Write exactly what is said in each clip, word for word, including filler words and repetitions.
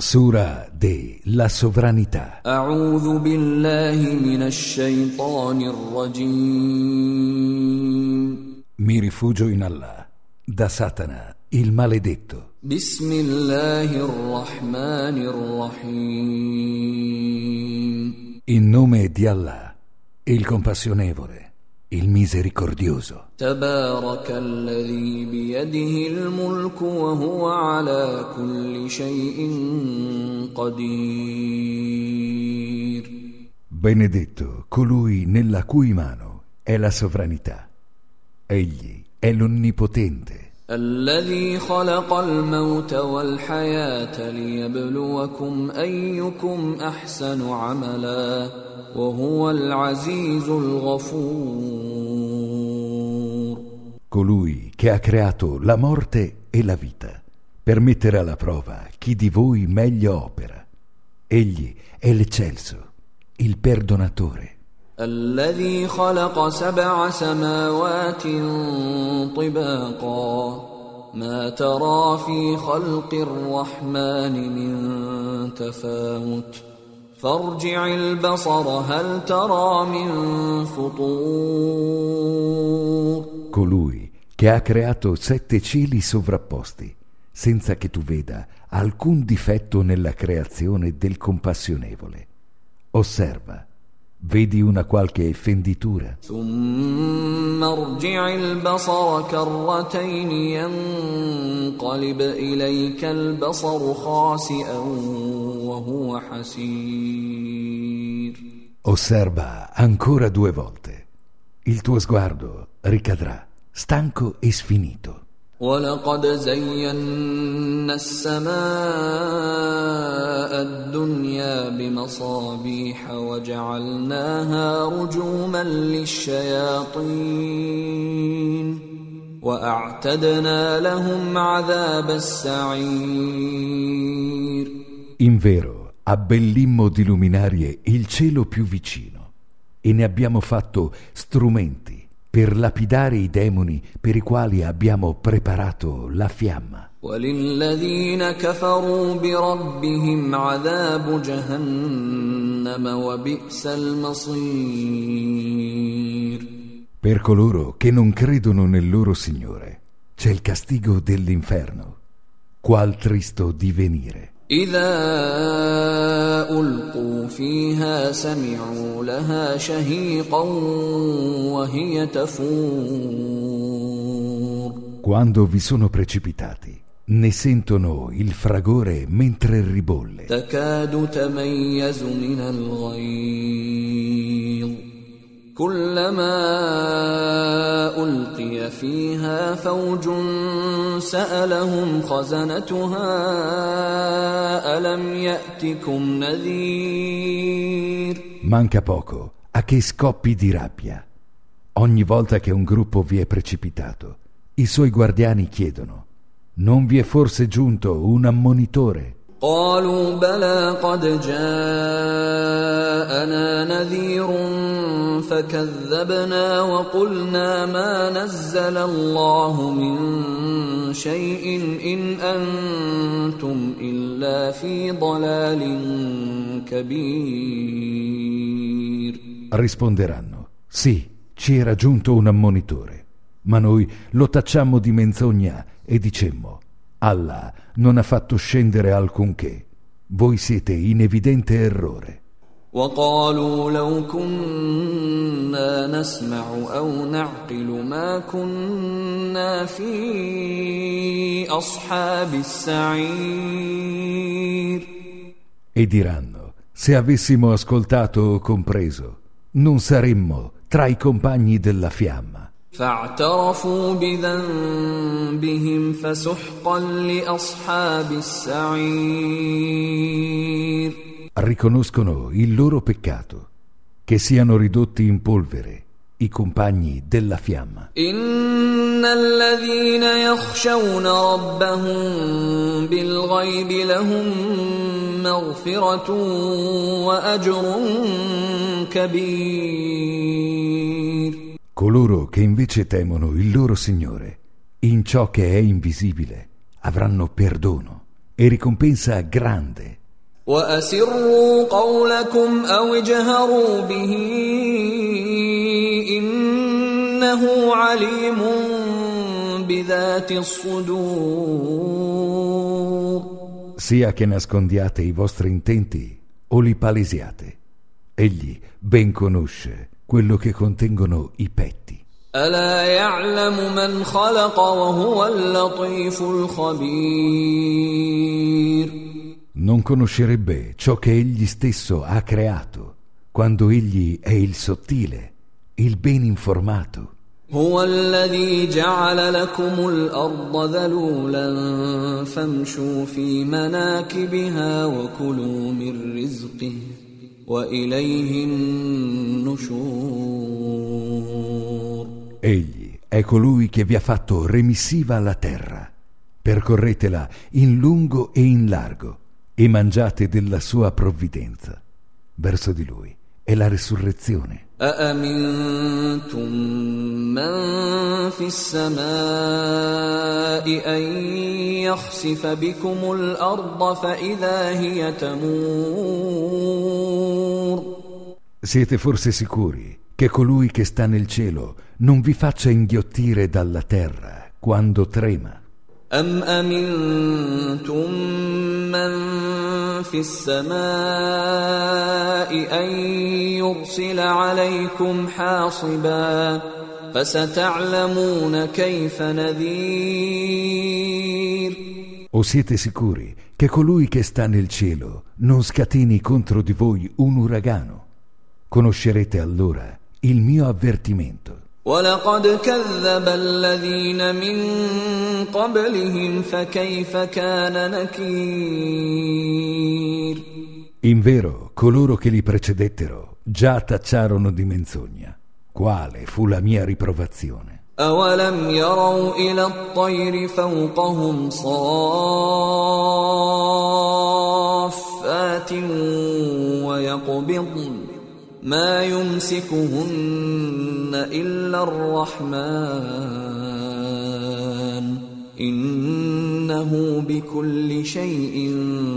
Sura de la sovranità. A'udhu billahi minash shaitanir rajim. Mi rifugio in Allah, da Satana, il maledetto. Bismillahir rahmanir rahim. In nome di Allah, il compassionevole, il misericordioso. Tabarakalladhi biyadihi al-mulku wa huwa ala kulli shay'in qadir. Benedetto colui nella cui mano è la sovranità. Egli è l'Onnipotente. الذي خلق الموت والحياة ليبلوكم أيكم أحسن عملا وهو العزيز الغفور. Colui che ha creato la morte e la vita per mettere alla prova chi di voi meglio opera. Egli è l'eccelso, il perdonatore. الذي خلق سبع سماوات طباقا ما ترى في خلق الرحمن من تفاوت فارجع البصر هل ترى من فطور. Colui che ha creato sette cieli sovrapposti senza che tu veda alcun difetto nella creazione del compassionevole. Osserva, vedi una qualche fenditura? ثم ارجع البصر كرتين ينقلب إليك البصر خاسئا وهو حسير. Osserva ancora due volte. Il tuo sguardo ricadrà stanco e sfinito. ولقد زينا السماء الدنيا بمصابيح وجعلناها رجوما للشياطين وأعتدنا لهم عذاب السعير. Invero abbellimmo di luminarie il cielo più vicino e ne abbiamo fatto strumenti per lapidare i demoni per i quali abbiamo preparato la fiamma. وَلِلَّذِينَ كَفَرُوا بِرَبِّهِمْ عَذَابُ جَهَنَّمَ وَبِئْسَ الْمَصِيرُ. Per coloro che non credono nel loro Signore c'è il castigo dell'inferno. Qual tristo divenire. إذا ألقوا فيها سمعوا لها شهيقا وهي تفور. Quando vi sono precipitati, ne sentono il fragore mentre ribolle. تكاد تميز من الغيظ كلما ألقي فيها فوج سألهم خزنتها ألم يأتكم نذير. Manca poco a che scoppi di rabbia. Ogni volta che un gruppo vi è precipitato, i suoi guardiani chiedono: non vi è forse giunto un ammonitore? قالوا بلى قد جاءنا نذير فكذبنا وقلنا ما نزل الله من شيء إن أنتم إلا في ضلال كبير. Risponderanno: sì, ci era giunto un ammonitore, ma noi lo tacciammo di menzogna e dicemmo: Allah non ha fatto scendere alcunché. Voi siete in evidente errore. وقالوا لو كنا نسمع أو نعقل ما كنا في أصحاب السعير. E diranno: se avessimo ascoltato o compreso, non saremmo tra i compagni della fiamma. فاعترفوا بذنبهم فسحقا لأصحاب السعير. Riconoscono il loro peccato, che siano ridotti in polvere i compagni della fiamma. إن الذين يخشون ربهم بالغيب لهم مغفرة وأجر كبير. Coloro che invece temono il loro Signore in ciò che è invisibile avranno perdono e ricompensa grande. وأسروا قولكم أو اجهروا به إنه عليم بذات الصدور. Sia che nascondiate i vostri intenti o li palesiate, egli ben conosce quello che contengono i petti. ألا يعلم من خلق وهو اللطيف الخبير. Non conoscerebbe ciò che egli stesso ha creato, quando egli è il sottile, il ben informato. هو الذي جعل لكم الأرض ذلولا فامشوا في مناكبها وكلوا من رزقه وإليه النشور. Egli è colui che vi ha fatto remissiva la terra. Percorretela in lungo e in largo e mangiate della sua provvidenza. Verso di lui è la resurrezione. أأمنتم من في السماء أن يخسف بكم الأرض فإذا هي تمور. Siete forse sicuri che colui che sta nel cielo non vi faccia inghiottire dalla terra quando trema? أم أمنتم من في السماء أن يرسل عليكم حاصبا فستعلمون كيف نذير. O siete sicuri che colui che sta nel cielo non scateni contro di voi un uragano? Conoscerete allora il mio avvertimento. ولقد كذب الذين من قبلهم فكيف كان نكير. Invero, coloro che li precedettero già tacciarono di menzogna. Quale fu la mia riprovazione? أولم يروا إلى الطير فوقهم صافات ويقبضن ما يمسكهن إلا الرحمن إنه بكل شيء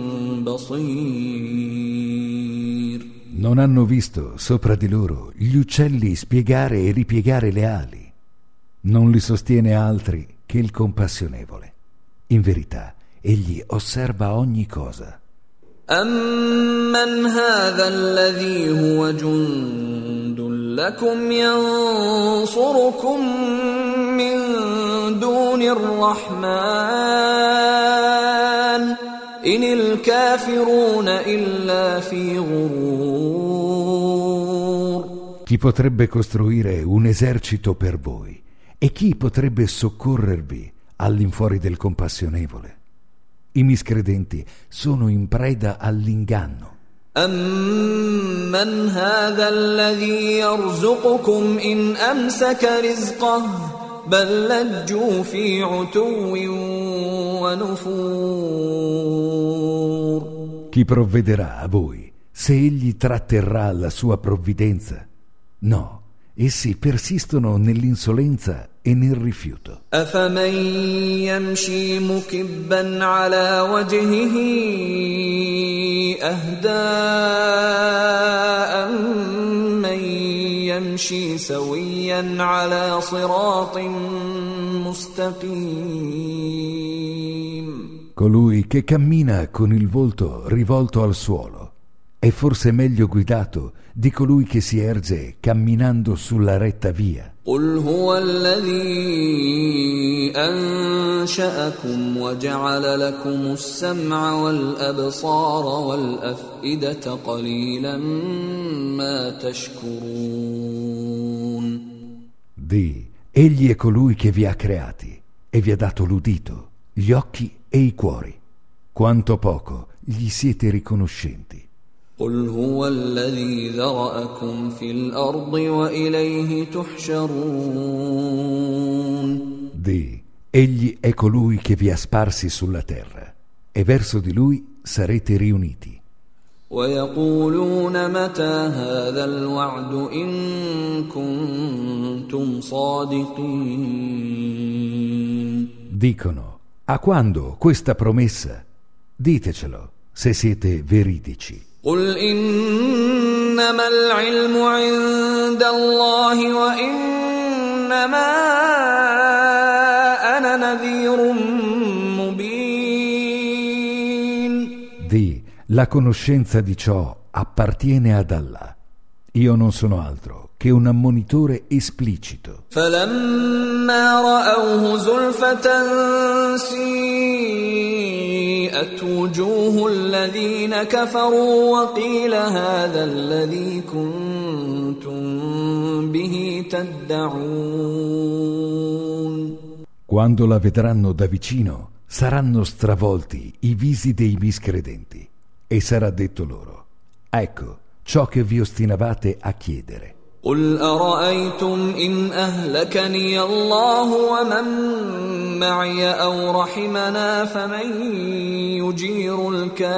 بصير. Non hanno visto sopra di loro gli uccelli spiegare e ripiegare le ali. Non li sostiene altri che il compassionevole. In verità, egli osserva ogni cosa. أَمَّنْ هَذَا الَّذِي هُوَ جُندٌ لَكُمْ يَنصُرُكُم مِّن دُونِ الرَّحْمَنِ إِنِ الْكَافِرُونَ إِلَّا فِي غُرُورٍ. Chi potrebbe costruire un esercito per voi? E chi potrebbe soccorrervi all'infuori del compassionevole? I miscredenti sono in preda all'inganno. أَمَّنْ هَذَا الَّذِي يَرْزُقُكُمْ إِنْ أَمْسَكَ رِزْقَهُ بَل لَّجُّوا فِي عُتُوٍّ وَنُفُورٍ. Chi provvederà a voi se egli tratterrà la sua provvidenza? No, essi persistono nell'insolenza e nel rifiuto. أَفَمَن يَمْشِي مُكِبًّا عَلَى وَجْهِهِ أَهْدَىٰ أَمَّن يَمْشِي سَوِيًّا عَلَى صِرَاطٍ مُسْتَقِيمٍ. Colui che cammina con il volto rivolto al suolo è forse meglio guidato di colui che si erge camminando sulla retta via. قُلْ هُوَ الَّذِي أَنشَأَكُمْ وَجَعَلَ لَكُمُ السَّمْعَ وَالْأَبْصَارَ وَالْأَفْئِدَةَ قَلِيلًا مَا تَشْكُرُونَ. Dì, egli è colui che vi ha creati e vi ha dato l'udito, gli occhi e i cuori. Quanto poco gli siete riconoscenti. قُلْ هُوَ الَّذِي ذَرَأَكُمْ فِي الْأَرْضِ وَإِلَيْهِ تُحْشَرُونَ. Dì, egli è colui che vi ha sparsi sulla terra e verso di lui sarete riuniti. وَيَقُولُونَ مَتَى هَذَا الْوَعْدُ إِن كُنتُمْ صَادِقِينَ. Dicono, a quando questa promessa? Ditecelo, se siete veridici. قل إنما العلم عند الله وإنما أنا نذير مبين. Di, la conoscenza di ciò appartiene ad Allah. Io non sono altro che un ammonitore esplicito. فلما رأوه زلفة سيئت وجوه الذين كفروا وقيل هذا الذي كنتم به تدعون. Quando la vedranno da vicino, saranno stravolti i visi dei miscredenti e sarà detto loro: ecco ciò che vi ostinavate a chiedere. قل أرأيتم إن أهلكني الله ومن معي أو رحمنا فمن يجير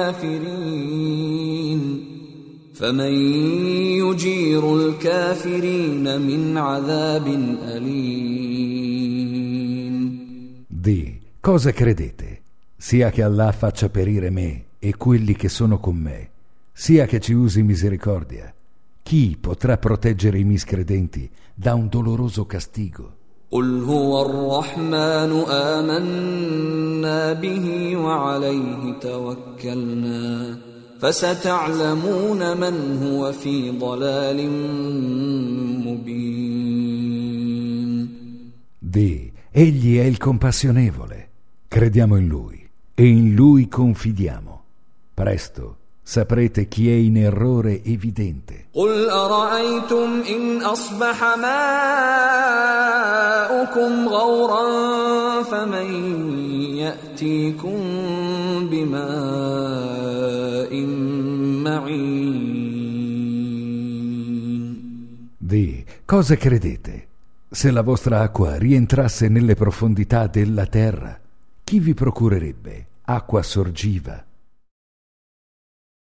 الكافرين فمن يجير الكافرين من عذاب أليم. Di, cosa credete? Sia che Allah faccia perire me e quelli che sono con me, sia che ci usi misericordia. Chi potrà proteggere i miscredenti da un doloroso castigo? قل هو الرحمن آمنا به وعليه توكلنا فستعلمون من هو في ضلال مبين. Di, egli è il compassionevole. Crediamo in lui e in lui confidiamo. Presto saprete chi è in errore evidente. قل أرأيتم إن أصبح ماؤكم غورا فمن يأتيكم بماء معين. Di, cosa credete? Se la vostra acqua rientrasse nelle profondità della terra, chi vi procurerebbe acqua sorgiva?